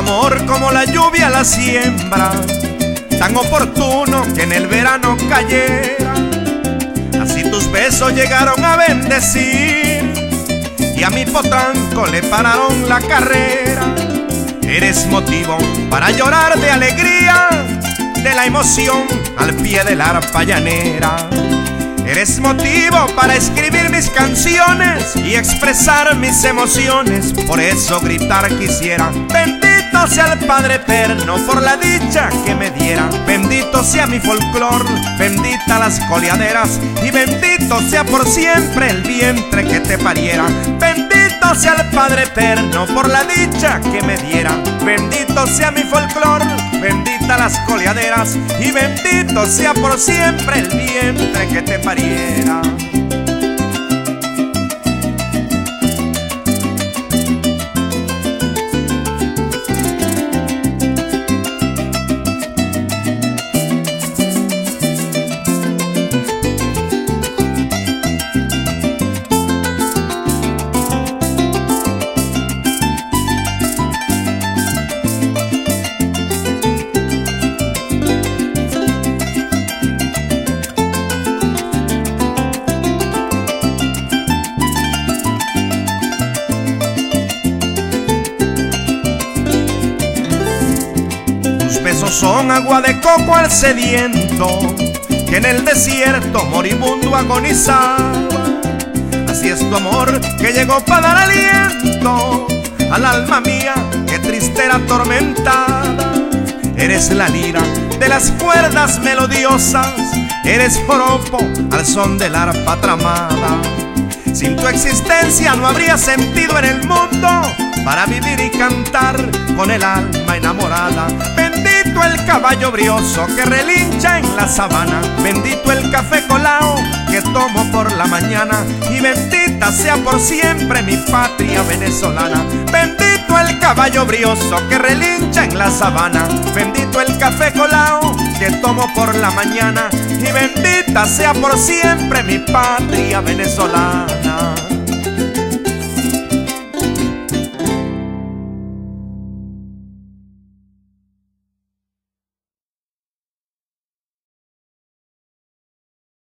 amor como la lluvia la siembra, tan oportuno que en el verano cayera. Así tus besos llegaron a bendecir y a mi potranco le pararon la carrera. Eres motivo para llorar de alegría, de la emoción al pie de la arpa llanera. Eres motivo para escribir mis canciones y expresar mis emociones. Por eso gritar quisiera: bendito sea el Padre Eterno por la dicha que me diera. Bendito sea mi folclor, bendita las coleaderas, y bendito sea por siempre el vientre que te pariera. Bendito sea el Padre Eterno por la dicha que me diera. Bendito sea mi folclor, bendita las coleaderas, y bendito sea por siempre el vientre que te pariera. Besos son agua de coco al sediento, que en el desierto moribundo agonizaba. Así es tu amor que llegó para dar aliento al alma mía que triste era atormentada. Eres la lira de las cuerdas melodiosas, eres joropo al son del arpa tramada. Sin tu existencia no habría sentido en el mundo para vivir y cantar con el alma enamorada. Bendito el caballo brioso que relincha en la sabana, bendito el café colao que tomo por la mañana, y bendita sea por siempre mi patria venezolana. Bendito el caballo brioso que relincha en la sabana, bendito el café colao que tomo por la mañana, y bendita sea por siempre mi patria venezolana.